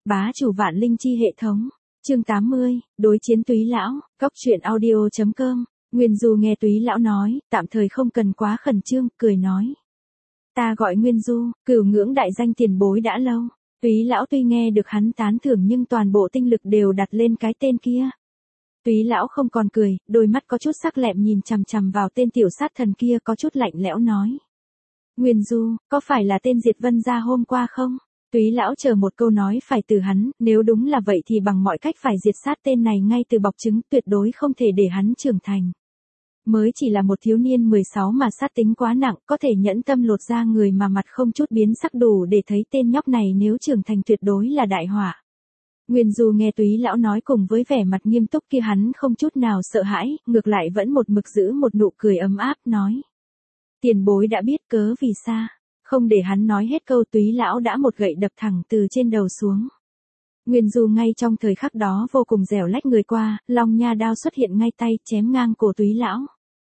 Bá chủ vạn linh chi hệ thống. Chương 80, đối chiến Túy lão, Cóc truyện audio.com. Nguyên Du nghe Túy lão nói, tạm thời không cần quá khẩn trương, cười nói. Ta gọi Nguyên Du, cửu ngưỡng đại danh tiền bối đã lâu. Túy lão tuy nghe được hắn tán thưởng nhưng toàn bộ tinh lực đều đặt lên cái tên kia. Túy lão không còn cười, đôi mắt có chút sắc lẹm nhìn chằm chằm vào tên tiểu sát thần kia có chút lạnh lẽo nói. Nguyên Du, có phải là tên Diệt Vân gia hôm qua không? Túy lão chờ một câu nói phải từ hắn, nếu đúng là vậy thì bằng mọi cách phải diệt sát tên này ngay từ bọc trứng, tuyệt đối không thể để hắn trưởng thành. Mới chỉ là một thiếu niên 16 mà sát tính quá nặng, có thể nhẫn tâm lột ra người mà mặt không chút biến sắc đủ để thấy tên nhóc này nếu trưởng thành tuyệt đối là đại họa. Nguyên Du nghe Túy lão nói cùng với vẻ mặt nghiêm túc kia hắn không chút nào sợ hãi, ngược lại vẫn một mực giữ một nụ cười ấm áp nói. Tiền bối đã biết cớ vì sao. Không để hắn nói hết câu Túy lão đã một gậy đập thẳng từ trên đầu xuống. Nguyên Du ngay trong thời khắc đó vô cùng dẻo lách người qua, long nha đao xuất hiện ngay tay chém ngang cổ Túy lão.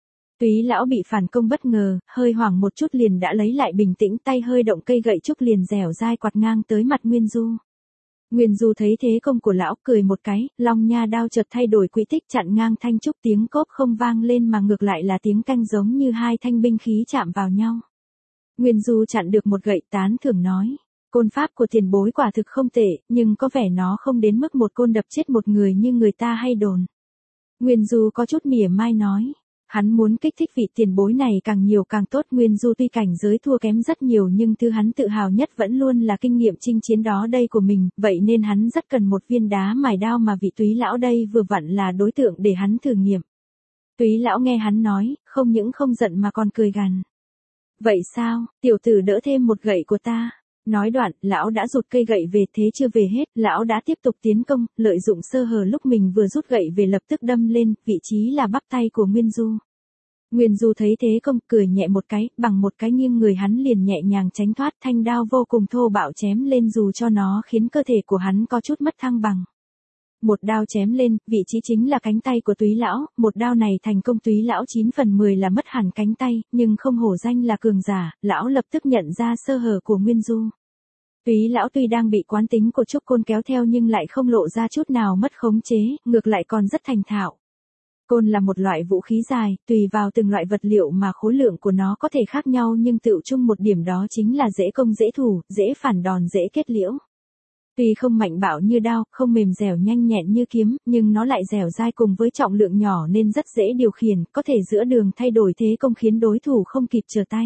Túy lão bị phản công bất ngờ, hơi hoảng một chút liền đã lấy lại bình tĩnh tay hơi động cây gậy trúc liền dẻo dai quạt ngang tới mặt Nguyên Du. Nguyên Du thấy thế công của lão cười một cái, long nha đao chợt thay đổi quỹ tích chặn ngang thanh trúc tiếng cốp không vang lên mà ngược lại là tiếng canh giống như hai thanh binh khí chạm vào nhau. Nguyên Du chặn được một gậy tán thưởng nói. Côn pháp của tiền bối quả thực không tệ, nhưng có vẻ nó không đến mức một côn đập chết một người như người ta hay đồn. Nguyên Du có chút mỉa mai nói. Hắn muốn kích thích vị tiền bối này càng nhiều càng tốt. Nguyên Du tuy cảnh giới thua kém rất nhiều nhưng thứ hắn tự hào nhất vẫn luôn là kinh nghiệm chinh chiến đó đây của mình, vậy nên hắn rất cần một viên đá mài đao mà vị Túy lão đây vừa vặn là đối tượng để hắn thử nghiệm. Túy lão nghe hắn nói, không những không giận mà còn cười gằn. Vậy sao, tiểu tử đỡ thêm một gậy của ta. Nói đoạn, lão đã rụt cây gậy về thế chưa về hết, lão đã tiếp tục tiến công, lợi dụng sơ hở lúc mình vừa rút gậy về lập tức đâm lên, vị trí là bắp tay của Nguyên Du. Nguyên Du thấy thế công cười nhẹ một cái, bằng một cái nghiêng người hắn liền nhẹ nhàng tránh thoát thanh đao vô cùng thô bạo chém lên dù cho nó khiến cơ thể của hắn có chút mất thăng bằng. Một đao chém lên, vị trí chính là cánh tay của Túy lão, một đao này thành công Túy lão 9 phần 10 là mất hẳn cánh tay, nhưng không hổ danh là cường giả, lão lập tức nhận ra sơ hở của Nguyên Du. Túy lão tuy đang bị quán tính của trúc côn kéo theo nhưng lại không lộ ra chút nào mất khống chế, ngược lại còn rất thành thạo. Côn là một loại vũ khí dài, tùy vào từng loại vật liệu mà khối lượng của nó có thể khác nhau nhưng tựu chung một điểm đó chính là dễ công dễ thủ, dễ phản đòn dễ kết liễu. Tuy không mạnh bạo như đao, không mềm dẻo nhanh nhẹn như kiếm, nhưng nó lại dẻo dai cùng với trọng lượng nhỏ nên rất dễ điều khiển, có thể giữa đường thay đổi thế công khiến đối thủ không kịp trở tay.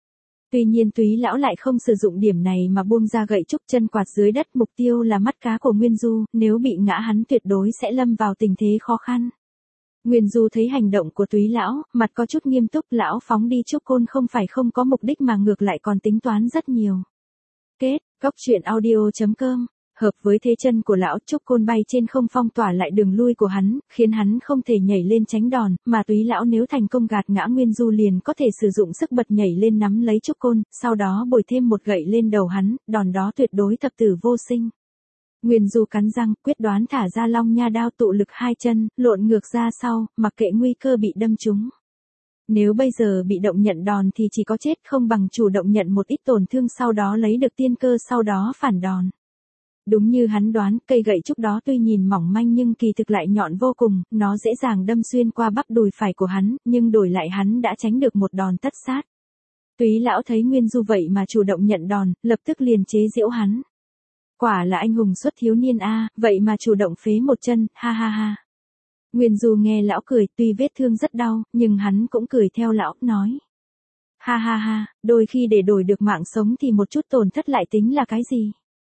Tuy nhiên Túy lão lại không sử dụng điểm này mà buông ra gậy trúc chân quạt dưới đất, mục tiêu là mắt cá của Nguyên Du, nếu bị ngã hắn tuyệt đối sẽ lâm vào tình thế khó khăn. Nguyên Du thấy hành động của Túy lão, mặt có chút nghiêm túc, lão phóng đi trúc côn không phải không có mục đích mà ngược lại còn tính toán rất nhiều. Kết, Cóc truyện audio.com. Hợp với thế chân của lão, trúc côn bay trên không phong tỏa lại đường lui của hắn, khiến hắn không thể nhảy lên tránh đòn, mà Túy lão nếu thành công gạt ngã Nguyên Du liền có thể sử dụng sức bật nhảy lên nắm lấy trúc côn, sau đó bồi thêm một gậy lên đầu hắn, đòn đó tuyệt đối thập tử vô sinh. Nguyên Du cắn răng, quyết đoán thả ra long nha đao tụ lực hai chân, lộn ngược ra sau, mặc kệ nguy cơ bị đâm trúng. Nếu bây giờ bị động nhận đòn thì chỉ có chết không bằng chủ động nhận một ít tổn thương sau đó lấy được tiên cơ sau đó phản đòn. Đúng như hắn đoán, cây gậy trúc đó tuy nhìn mỏng manh nhưng kỳ thực lại nhọn vô cùng, nó dễ dàng đâm xuyên qua bắp đùi phải của hắn, nhưng đổi lại hắn đã tránh được một đòn tất sát. Túy lão thấy Nguyên Du vậy mà chủ động nhận đòn, lập tức liền chế giễu hắn. Quả là anh hùng xuất thiếu niên a, vậy mà chủ động phế một chân, ha ha ha. Nguyên Du nghe lão cười, tuy vết thương rất đau, nhưng hắn cũng cười theo lão, nói. Ha ha ha, đôi khi để đổi được mạng sống thì một chút tổn thất lại tính là cái gì?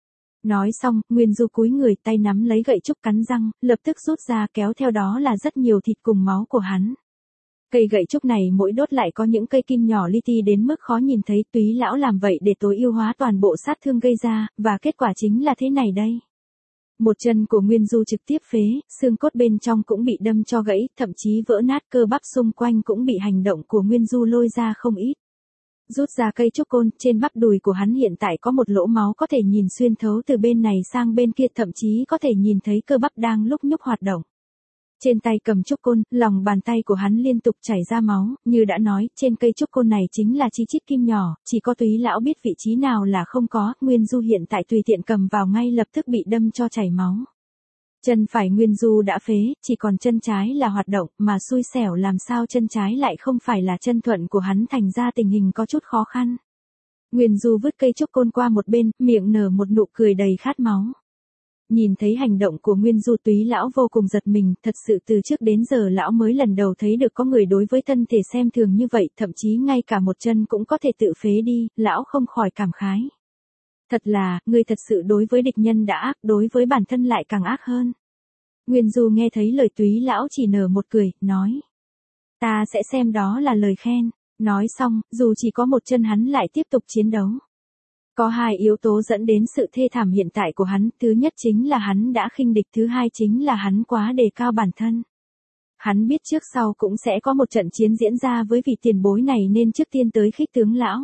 Nói xong, Nguyên Du cúi người tay nắm lấy gậy trúc cắn răng, lập tức rút ra kéo theo đó là rất nhiều thịt cùng máu của hắn. Cây gậy trúc này mỗi đốt lại có những cây kim nhỏ li ti đến mức khó nhìn thấy, Túy lão làm vậy để tối ưu hóa toàn bộ sát thương gây ra, và kết quả chính là thế này đây. Một chân của Nguyên Du trực tiếp phế, xương cốt bên trong cũng bị đâm cho gãy, thậm chí vỡ nát, cơ bắp xung quanh cũng bị hành động của Nguyên Du lôi ra không ít. Rút ra cây trúc côn, trên bắp đùi của hắn hiện tại có một lỗ máu có thể nhìn xuyên thấu từ bên này sang bên kia, thậm chí có thể nhìn thấy cơ bắp đang lúc nhúc hoạt động. Trên tay cầm trúc côn, lòng bàn tay của hắn liên tục chảy ra máu, như đã nói, trên cây trúc côn này chính là chi chít kim nhỏ, chỉ có Túy lão biết vị trí nào là không có, Nguyên Du hiện tại tùy tiện cầm vào ngay lập tức bị đâm cho chảy máu. Chân phải Nguyên Du đã phế, chỉ còn chân trái là hoạt động, mà xui xẻo làm sao chân trái lại không phải là chân thuận của hắn, thành ra tình hình có chút khó khăn. Nguyên Du vứt cây trúc côn qua một bên, miệng nở một nụ cười đầy khát máu. Nhìn thấy hành động của Nguyên Du, Túy lão vô cùng giật mình, thật sự từ trước đến giờ lão mới lần đầu thấy được có người đối với thân thể xem thường như vậy, thậm chí ngay cả một chân cũng có thể tự phế đi, lão không khỏi cảm khái. Thật là, người thật sự đối với địch nhân đã ác, đối với bản thân lại càng ác hơn. Nguyên Du nghe thấy lời Túy lão chỉ nở một cười, nói. Ta sẽ xem đó là lời khen. Nói xong, dù chỉ có một chân hắn lại tiếp tục chiến đấu. Có hai yếu tố dẫn đến sự thê thảm hiện tại của hắn, thứ nhất chính là hắn đã khinh địch, thứ hai chính là hắn quá đề cao bản thân. Hắn biết trước sau cũng sẽ có một trận chiến diễn ra với vị tiền bối này nên trước tiên tới khích tướng lão.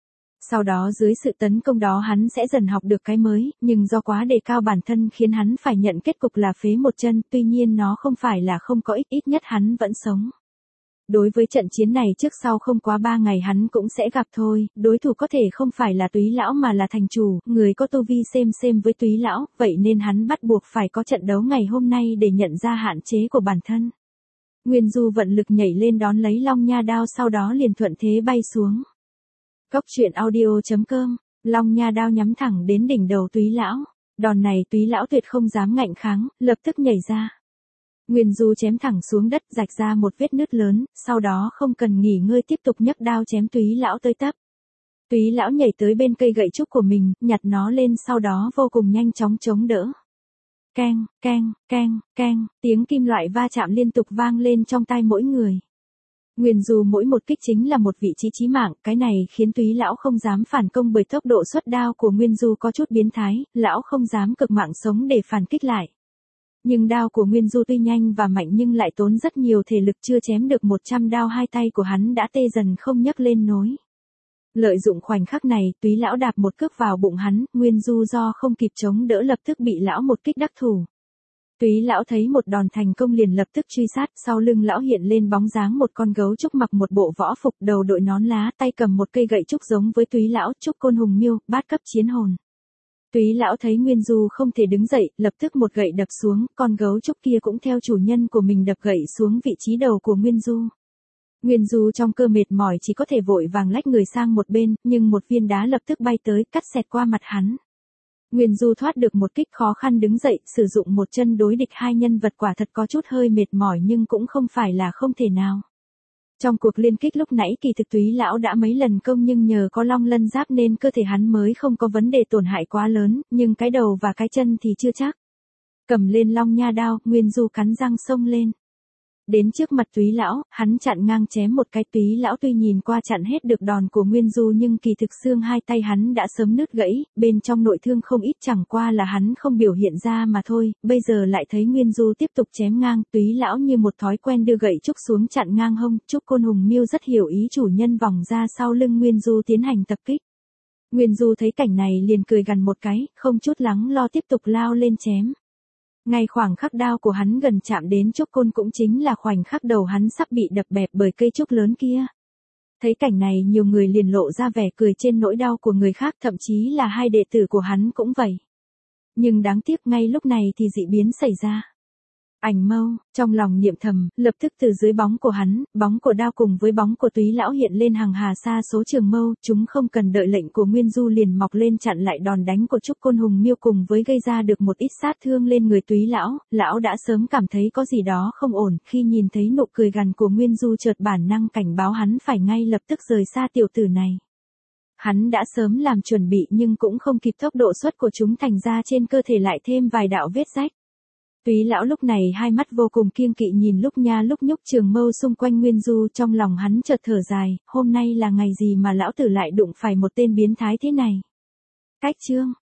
Sau đó dưới sự tấn công đó hắn sẽ dần học được cái mới, nhưng do quá đề cao bản thân khiến hắn phải nhận kết cục là phế một chân, tuy nhiên nó không phải là không có ích, ít nhất hắn vẫn sống. Đối với trận chiến này trước sau không quá 3 ngày hắn cũng sẽ gặp thôi, đối thủ có thể không phải là Túy lão mà là thành chủ, người có tu vi xem với Túy lão, vậy nên hắn bắt buộc phải có trận đấu ngày hôm nay để nhận ra hạn chế của bản thân. Nguyên Du vận lực nhảy lên đón lấy Long Nha đao, sau đó liền thuận thế bay xuống. Cốc truyện audio.com, Long Nha đao nhắm thẳng đến đỉnh đầu Túy lão. Đòn này Túy lão tuyệt không dám ngạnh kháng, lập tức nhảy ra. Nguyên Du chém thẳng xuống đất, rạch ra một vết nứt lớn, sau đó không cần nghỉ ngơi tiếp tục nhấc đao chém Túy lão tới tấp. Túy lão nhảy tới bên cây gậy trúc của mình, nhặt nó lên, sau đó vô cùng nhanh chóng chống đỡ. Keng, keng, keng, keng, tiếng kim loại va chạm liên tục vang lên trong tai mỗi người. Nguyên Du mỗi một kích chính là một vị trí chí mạng, cái này khiến Túy lão không dám phản công bởi tốc độ xuất đao của Nguyên Du có chút biến thái, lão không dám cực mạng sống để phản kích lại. Nhưng đao của Nguyên Du tuy nhanh và mạnh nhưng lại tốn rất nhiều thể lực, chưa chém được 100 đao hai tay của hắn đã tê dần không nhấc lên nối. Lợi dụng khoảnh khắc này, Túy lão đạp một cước vào bụng hắn, Nguyên Du do không kịp chống đỡ lập tức bị lão một kích đắc thủ. Túy lão thấy một đòn thành công liền lập tức truy sát, sau lưng lão hiện lên bóng dáng một con gấu trúc mặc một bộ võ phục, đầu đội nón lá, tay cầm một cây gậy trúc giống với Túy lão, trúc côn hùng miêu, bát cấp chiến hồn. Túy lão thấy Nguyên Du không thể đứng dậy, lập tức một gậy đập xuống, con gấu trúc kia cũng theo chủ nhân của mình đập gậy xuống vị trí đầu của Nguyên Du. Nguyên Du trong cơ mệt mỏi chỉ có thể vội vàng lách người sang một bên, nhưng một viên đá lập tức bay tới, cắt xẹt qua mặt hắn. Nguyên Du thoát được một kích, khó khăn đứng dậy, sử dụng một chân đối địch hai nhân vật quả thật có chút hơi mệt mỏi nhưng cũng không phải là không thể nào. Trong cuộc liên kích lúc nãy kỳ thực Túy lão đã mấy lần công nhưng nhờ có long lân giáp nên cơ thể hắn mới không có vấn đề tổn hại quá lớn, nhưng cái đầu và cái chân thì chưa chắc. Cầm lên Long Nha đao, Nguyên Du cắn răng xông lên. Đến trước mặt Túy lão, hắn chặn ngang chém một cái. Túy lão tuy nhìn qua chặn hết được đòn của Nguyên Du nhưng kỳ thực xương hai tay hắn đã sớm nứt gãy, bên trong nội thương không ít, chẳng qua là hắn không biểu hiện ra mà thôi. Bây giờ lại thấy Nguyên Du tiếp tục chém ngang, Túy lão như một thói quen đưa gậy trúc xuống chặn ngang hông, trúc côn hùng miêu rất hiểu ý chủ nhân vòng ra sau lưng Nguyên Du tiến hành tập kích. Nguyên Du thấy cảnh này liền cười gằn một cái, không chút lắng lo tiếp tục lao lên chém. Ngay khoảng khắc đao của hắn gần chạm đến trúc côn cũng chính là khoảnh khắc đầu hắn sắp bị đập bẹp bởi cây trúc lớn kia. Thấy cảnh này nhiều người liền lộ ra vẻ cười trên nỗi đau của người khác, thậm chí là hai đệ tử của hắn cũng vậy. Nhưng đáng tiếc ngay lúc này thì dị biến xảy ra. Ảnh Mâu, trong lòng niệm thầm, lập tức từ dưới bóng của hắn, bóng của đao cùng với bóng của Túy lão hiện lên hàng hà sa số trường mâu, chúng không cần đợi lệnh của Nguyên Du liền mọc lên chặn lại đòn đánh của trúc côn hùng miêu cùng với gây ra được một ít sát thương lên người Túy lão. Lão đã sớm cảm thấy có gì đó không ổn, khi nhìn thấy nụ cười gằn của Nguyên Du chợt bản năng cảnh báo hắn phải ngay lập tức rời xa tiểu tử này. Hắn đã sớm làm chuẩn bị nhưng cũng không kịp tốc độ xuất của chúng, thành ra trên cơ thể lại thêm vài đạo vết rách. Túy lão lúc này hai mắt vô cùng kiêng kỵ nhìn lúc nha lúc nhúc trường mâu xung quanh Nguyên Du, trong lòng hắn chợt thở dài, hôm nay là ngày gì mà lão tử lại đụng phải một tên biến thái thế này. Cách chương